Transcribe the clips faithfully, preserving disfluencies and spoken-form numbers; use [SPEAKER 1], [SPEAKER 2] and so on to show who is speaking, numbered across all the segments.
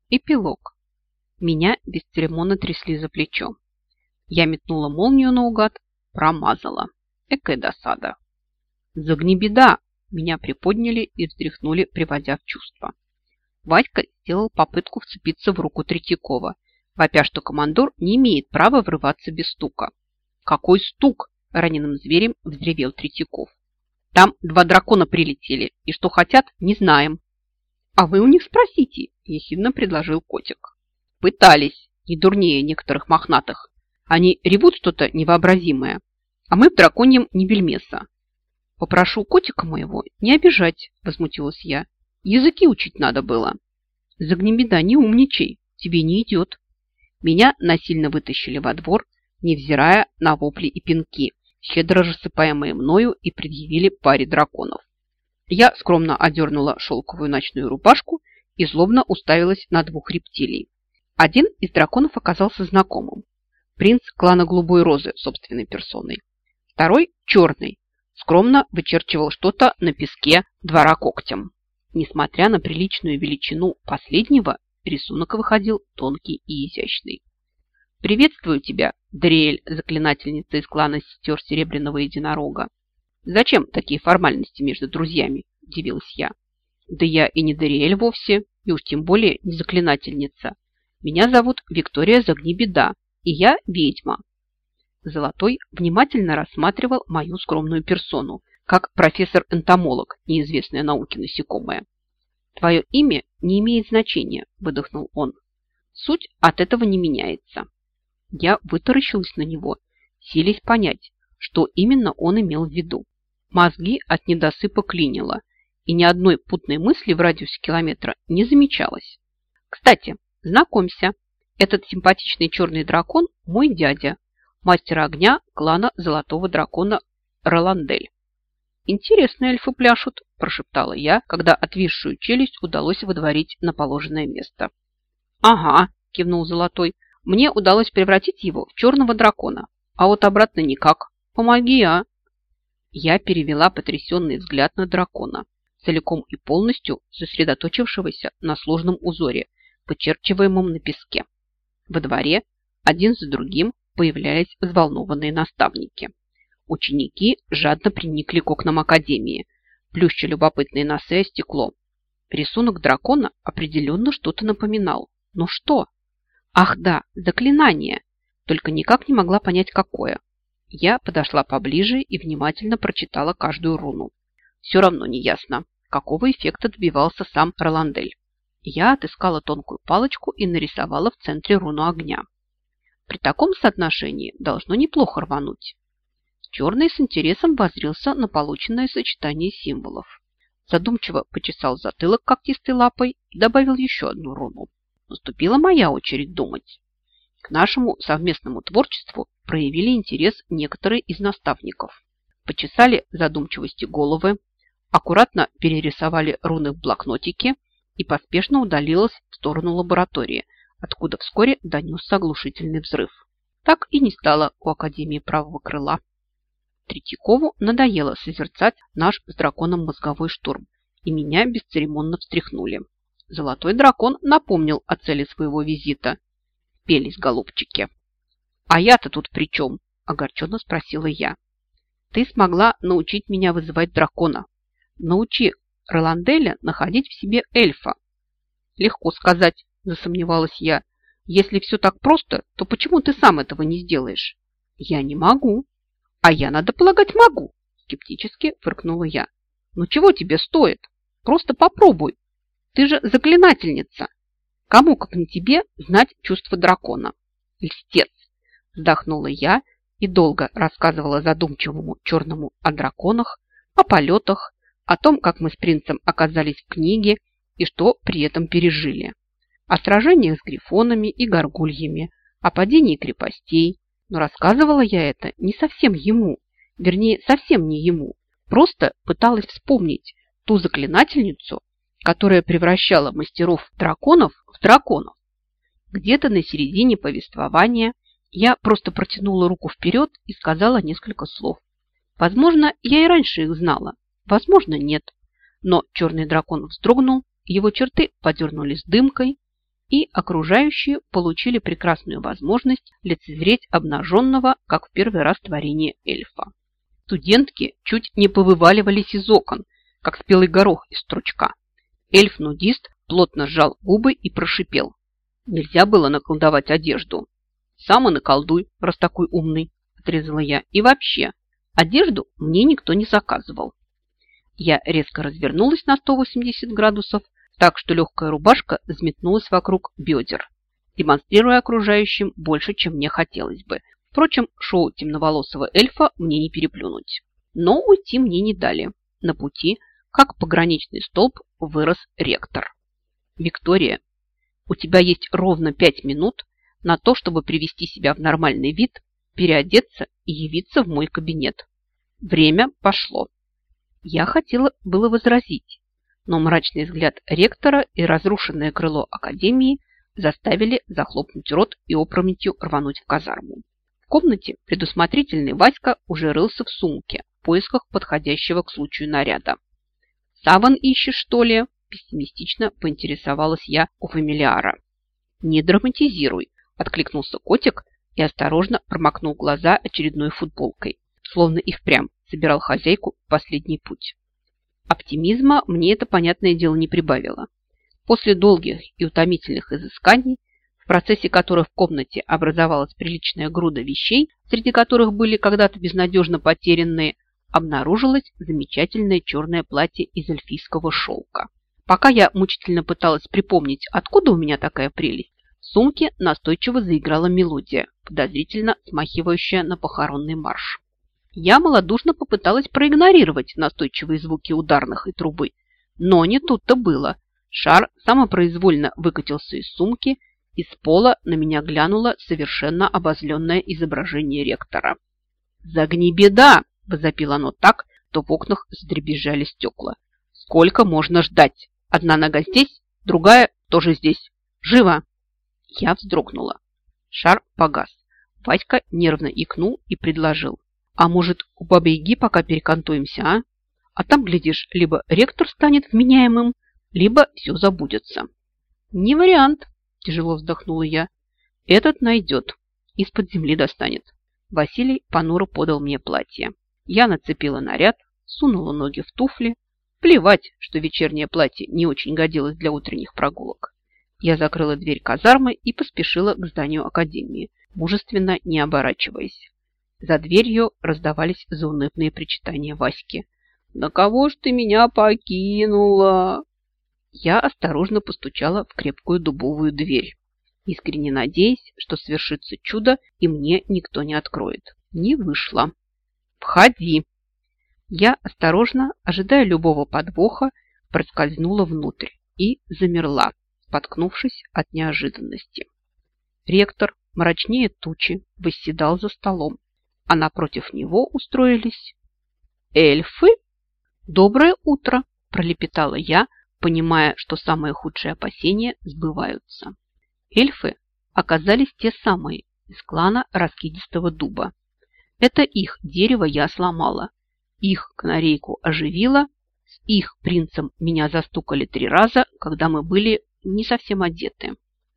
[SPEAKER 1] Эпилог. Меня бесцеремонно трясли за плечо. Я метнула молнию наугад, промазала. Экая досада. «Загни, беда!» Меня приподняли и встряхнули, приводя в чувство. Вадька сделал попытку вцепиться в руку Третьякова, вопя, что командор не имеет права врываться без стука. «Какой стук?» – раненым зверем взревел Третьяков. «Там два дракона прилетели, и что хотят, не знаем». «А вы у них спросите», – ехидно предложил котик. «Пытались, не дурнее некоторых мохнатых. Они ревут что-то невообразимое, а мы в драконьем не бельмеса». «Попрошу котика моего не обижать», – возмутилась я. «Языки учить надо было». «Загни, беда, не умничай, тебе не идет». Меня насильно вытащили во двор, невзирая на вопли и пинки, щедро рассыпаемые мною, и предъявили паре драконов. Я скромно одернула шелковую ночную рубашку и злобно уставилась на двух рептилий. Один из драконов оказался знакомым. Принц клана Голубой Розы собственной персоной. Второй, черный, скромно вычерчивал что-то на песке двора когтем. Несмотря на приличную величину последнего, рисунок выходил тонкий и изящный. «Приветствую тебя, Дариэль, заклинательница из клана сестер Серебряного Единорога». «Зачем такие формальности между друзьями?» – удивилась я. «Да я и не Дариэль вовсе, и уж тем более не заклинательница. Меня зовут Виктория Загнебеда, и я ведьма». Золотой внимательно рассматривал мою скромную персону, как профессор-энтомолог, неизвестное науке насекомое. «Твое имя не имеет значения», – выдохнул он. «Суть от этого не меняется». Я вытаращилась на него, силясь понять, что именно он имел в виду. Мозги от недосыпа клинило, и ни одной путной мысли в радиусе километра не замечалось. «Кстати, знакомься, этот симпатичный черный дракон – мой дядя, мастер огня клана Золотого Дракона Роландель». «Интересно эльфы пляшут», – прошептала я, когда отвисшую челюсть удалось выдворить на положенное место. «Ага», – кивнул Золотой, – «мне удалось превратить его в черного дракона, а вот обратно никак. Помоги, а!» Я перевела потрясенный взгляд на дракона, целиком и полностью сосредоточившегося на сложном узоре, вычерчиваемом на песке. Во дворе один за другим появлялись взволнованные наставники. Ученики жадно приникли к окнам академии, плюща любопытные носы о стекло. Рисунок дракона определенно что-то напоминал. Но что? Ах да, заклинание! Только никак не могла понять, какое. Я подошла поближе и внимательно прочитала каждую руну. Все равно не ясно, какого эффекта добивался сам Роландель. Я отыскала тонкую палочку и нарисовала в центре руну огня. При таком соотношении должно неплохо рвануть. Черный с интересом воззрился на полученное сочетание символов. Задумчиво почесал затылок когтистой лапой и добавил еще одну руну. Наступила моя очередь думать. К нашему совместному творчеству проявили интерес некоторые из наставников. Почесали задумчивости головы, аккуратно перерисовали руны в блокнотике и поспешно удалилась в сторону лаборатории, откуда вскоре донесся оглушительный взрыв. Так и не стало у Академии правого крыла. Третьякову надоело созерцать наш с драконом мозговой штурм, и меня бесцеремонно встряхнули. Золотой дракон напомнил о цели своего визита. Пелись голубчики. «А я-то тут при чем?» – огорченно спросила я. «Ты смогла научить меня вызывать дракона. Научи Роланделя находить в себе эльфа». «Легко сказать», – засомневалась я. «Если все так просто, то почему ты сам этого не сделаешь?» «Я не могу». «А я, надо полагать, могу», – скептически фыркнула я. «Ну чего тебе стоит? Просто попробуй. Ты же заклинательница. Кому, как не тебе, знать чувства дракона?» «Льстец!» – вздохнула я и долго рассказывала задумчивому черному о драконах, о полетах, о том, как мы с принцем оказались в книге и что при этом пережили, о сражениях с грифонами и горгульями, о падении крепостей. Но рассказывала я это не совсем ему, вернее, совсем не ему. Просто пыталась вспомнить ту заклинательницу, которая превращала мастеров-драконов в драконов. Где-то на середине повествования я просто протянула руку вперед и сказала несколько слов. Возможно, я и раньше их знала, возможно, нет. Но черный дракон вздрогнул, его черты подернулись дымкой, и окружающие получили прекрасную возможность лицезреть обнаженного, как в первый раз, творение эльфа. Студентки чуть не повываливались из окон, как спелый горох из стручка. Эльф-нудист плотно сжал губы и прошипел. Нельзя было наколдовать одежду. Сам и наколдуй, раз такой умный, отрезала я. И вообще, одежду мне никто не заказывал. Я резко развернулась на сто восемьдесят градусов, так что легкая рубашка взметнулась вокруг бедер, демонстрируя окружающим больше, чем мне хотелось бы. Впрочем, шоу темноволосого эльфа мне не переплюнуть. Но уйти мне не дали. На пути, как пограничный столб, вырос ректор. Виктория, у тебя есть ровно пять минут на то, чтобы привести себя в нормальный вид, переодеться и явиться в мой кабинет. Время пошло. Я хотела было возразить, но мрачный взгляд ректора и разрушенное крыло академии заставили захлопнуть рот и опрометью рвануть в казарму. В комнате предусмотрительный Васька уже рылся в сумке в поисках подходящего к случаю наряда. «Саван ищешь, что ли?» – пессимистично поинтересовалась я у фамилиара. «Не драматизируй», – откликнулся котик и осторожно промокнул глаза очередной футболкой, словно и впрямь собирал хозяйку в последний путь. Оптимизма мне это, понятное дело, не прибавило. После долгих и утомительных изысканий, в процессе которых в комнате образовалась приличная груда вещей, среди которых были когда-то безнадежно потерянные, обнаружилось замечательное черное платье из эльфийского шелка. Пока я мучительно пыталась припомнить, откуда у меня такая прелесть, в сумке настойчиво заиграла мелодия, подозрительно смахивающая на похоронный марш. Я малодушно попыталась проигнорировать настойчивые звуки ударных и трубы, но не тут-то было. Шар самопроизвольно выкатился из сумки, и с пола на меня глянуло совершенно обозленное изображение ректора. «Загни, беда!» – возопило оно так, что в окнах задребезжали стекла. «Сколько можно ждать? Одна нога здесь, другая тоже здесь. Живо!» Я вздрогнула. Шар погас. Васька нервно икнул и предложил. «А может, у Бабы-Яги пока перекантуемся, а? А там, глядишь, либо ректор станет вменяемым, либо все забудется». «Не вариант», – тяжело вздохнула я. «Этот найдет. Из-под земли достанет». Василий понуро подал мне платье. Я нацепила наряд, сунула ноги в туфли. Плевать, что вечернее платье не очень годилось для утренних прогулок. Я закрыла дверь казармы и поспешила к зданию академии, мужественно не оборачиваясь. За дверью раздавались заунывные причитания Васьки. «На кого ж ты меня покинула?» Я осторожно постучала в крепкую дубовую дверь, искренне надеясь, что свершится чудо и мне никто не откроет. Не вышло. «Входи!» Я осторожно, ожидая любого подвоха, проскользнула внутрь и замерла, споткнувшись от неожиданности. Ректор, мрачнее тучи, восседал за столом, а напротив него устроились эльфы. «Доброе утро!» – пролепетала я, понимая, что самые худшие опасения сбываются. Эльфы оказались те самые из клана Раскидистого дуба. Это их дерево я сломала, их канарейку оживила, с их принцем меня застукали три раза, когда мы были не совсем одеты.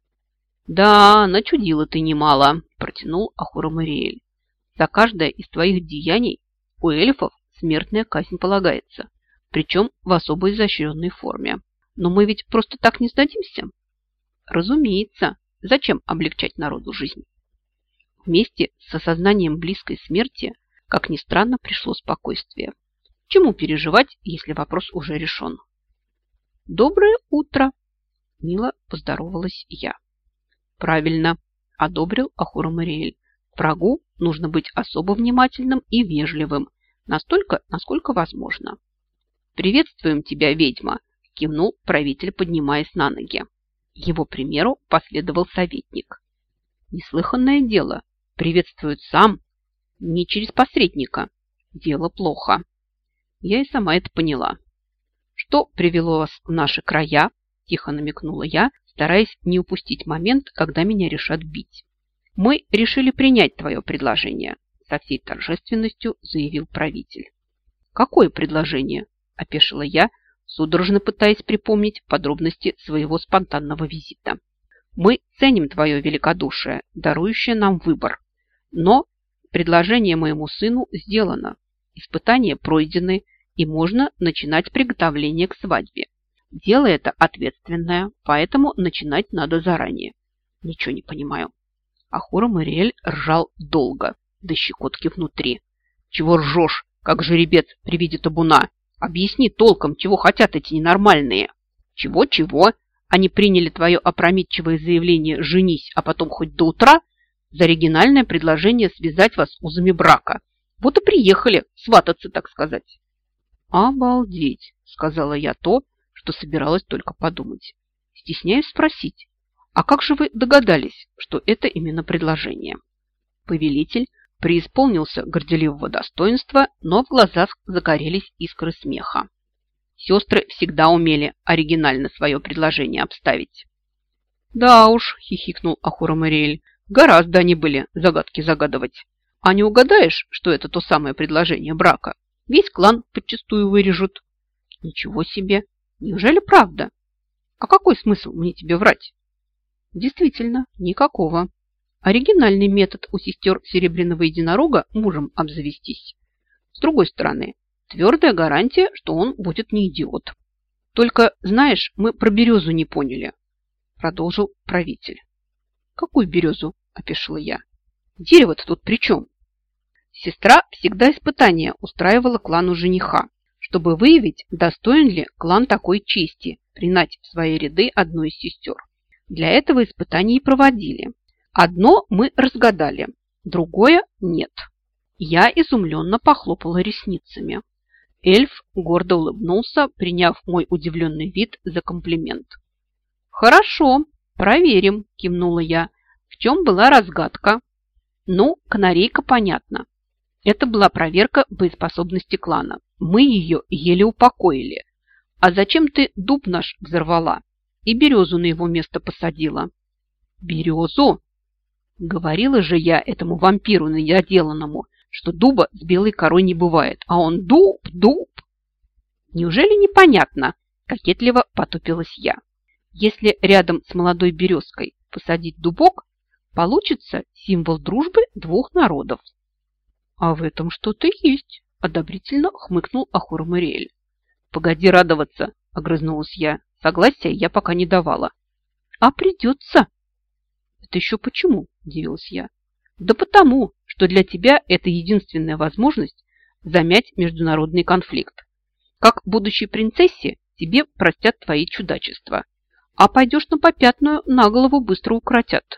[SPEAKER 1] «Да, начудила ты немало», – протянул Ахура Мариэль. «За каждое из твоих деяний у эльфов смертная казнь полагается, причем в особо изощренной форме. Но мы ведь просто так не сдадимся?» «Разумеется. Зачем облегчать народу жизнь?» Вместе с осознанием близкой смерти, как ни странно, пришло спокойствие. Чему переживать, если вопрос уже решен? «Доброе утро!» – мило поздоровалась я. «Правильно!» – одобрил Ахура Мариэль. «Врагу нужно быть особо внимательным и вежливым, настолько, насколько возможно». «Приветствуем тебя, ведьма!» – кивнул правитель, поднимаясь на ноги. Его примеру последовал советник. «Неслыханное дело. Приветствует сам, не через посредника. Дело плохо». Я и сама это поняла. «Что привело вас в наши края?» – тихо намекнула я, стараясь не упустить момент, когда меня решат бить. «Мы решили принять твое предложение», – со всей торжественностью заявил правитель. «Какое предложение?» – опешила я, судорожно пытаясь припомнить подробности своего спонтанного визита. Мы ценим твое великодушие, дарующее нам выбор. Но предложение моему сыну сделано, испытания пройдены, и можно начинать приготовление к свадьбе. Дело это ответственное, поэтому начинать надо заранее. Ничего не понимаю. Ахура Мариэль ржал долго, до щекотки внутри. Чего ржешь, как жеребец при виде табуна? Объясни толком, чего хотят эти ненормальные. Чего-чего? Они приняли твое опрометчивое заявление «женись, а потом хоть до утра» за оригинальное предложение связать вас узами брака. Вот и приехали свататься, так сказать. «Обалдеть!» – сказала я то, что собиралась только подумать. Стесняюсь спросить, а как же вы догадались, что это именно предложение? Повелитель преисполнился горделивого достоинства, но в глазах загорелись искры смеха. Сестры всегда умели оригинально свое предложение обставить. «Да уж», – хихикнул Ахура Мариэль, – «гораздо они были загадки загадывать. А не угадаешь, что это то самое предложение брака? Весь клан подчистую вырежут». «Ничего себе! Неужели правда? А какой смысл мне тебе врать?» «Действительно, никакого. Оригинальный метод у сестер Серебряного Единорога мужем обзавестись. С другой стороны, твердая гарантия, что он будет не идиот. Только, знаешь, мы про березу не поняли», – продолжил правитель. «Какую березу?» – опешила я. «Дерево-то тут при чем?» Сестра всегда испытания устраивала клану жениха, чтобы выявить, достоин ли клан такой чести принять в свои ряды одну из сестер. Для этого испытания и проводили. Одно мы разгадали, другое нет. Я изумленно похлопала ресницами. Эльф гордо улыбнулся, приняв мой удивленный вид за комплимент. «Хорошо, проверим», – кивнула я. «В чем была разгадка?» «Ну, канарейка, понятно. Это была проверка боеспособности клана. Мы ее еле упокоили. А зачем ты дуб наш взорвала и березу на его место посадила?» «Березу?» Говорила же я этому вампиру недоделанному, что дуба с белой корой не бывает, а он дуб, дуб. «Неужели непонятно?» – кокетливо потупилась я. «Если рядом с молодой березкой посадить дубок, получится символ дружбы двух народов». «А в этом что-то есть», – одобрительно хмыкнул Ахура Мариэль. «Погоди радоваться», – огрызнулась я. «Согласия я пока не давала». «А придется». «Это еще почему?» – удивилась я. «Да потому, что для тебя это единственная возможность замять международный конфликт. Как будущей принцессе тебе простят твои чудачества, а пойдешь на попятную, на голову быстро укротят».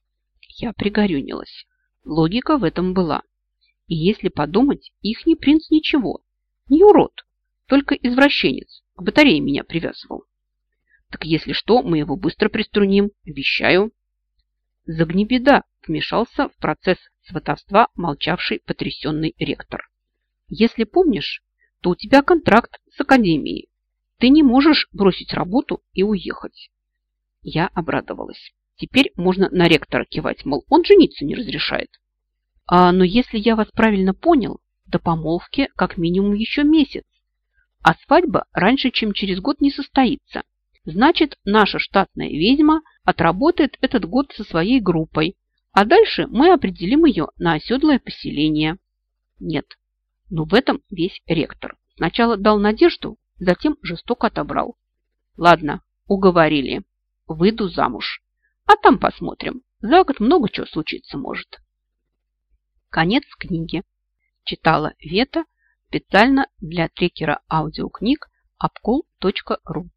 [SPEAKER 1] Я пригорюнилась. Логика в этом была. И если подумать, ихний принц ничего, не урод, только извращенец, к батарее меня привязывал. Так если что, мы его быстро приструним, обещаю. Загнебеда вмешался в процесс сватовства молчавший потрясенный ректор. Если помнишь, то у тебя контракт с академией. Ты не можешь бросить работу и уехать. Я обрадовалась. Теперь можно на ректора кивать, мол, он жениться не разрешает. А, но если я вас правильно понял, до помолвки как минимум еще месяц, а свадьба раньше, чем через год не состоится. Значит, наша штатная ведьма отработает этот год со своей группой, а дальше мы определим ее на оседлое поселение. Нет, но в этом весь ректор. Сначала дал надежду, затем жестоко отобрал. Ладно, уговорили. Выйду замуж. А там посмотрим. За год много чего случиться может. Конец книги. Читала Вета специально для трекера аудиокниг обкол точка ру.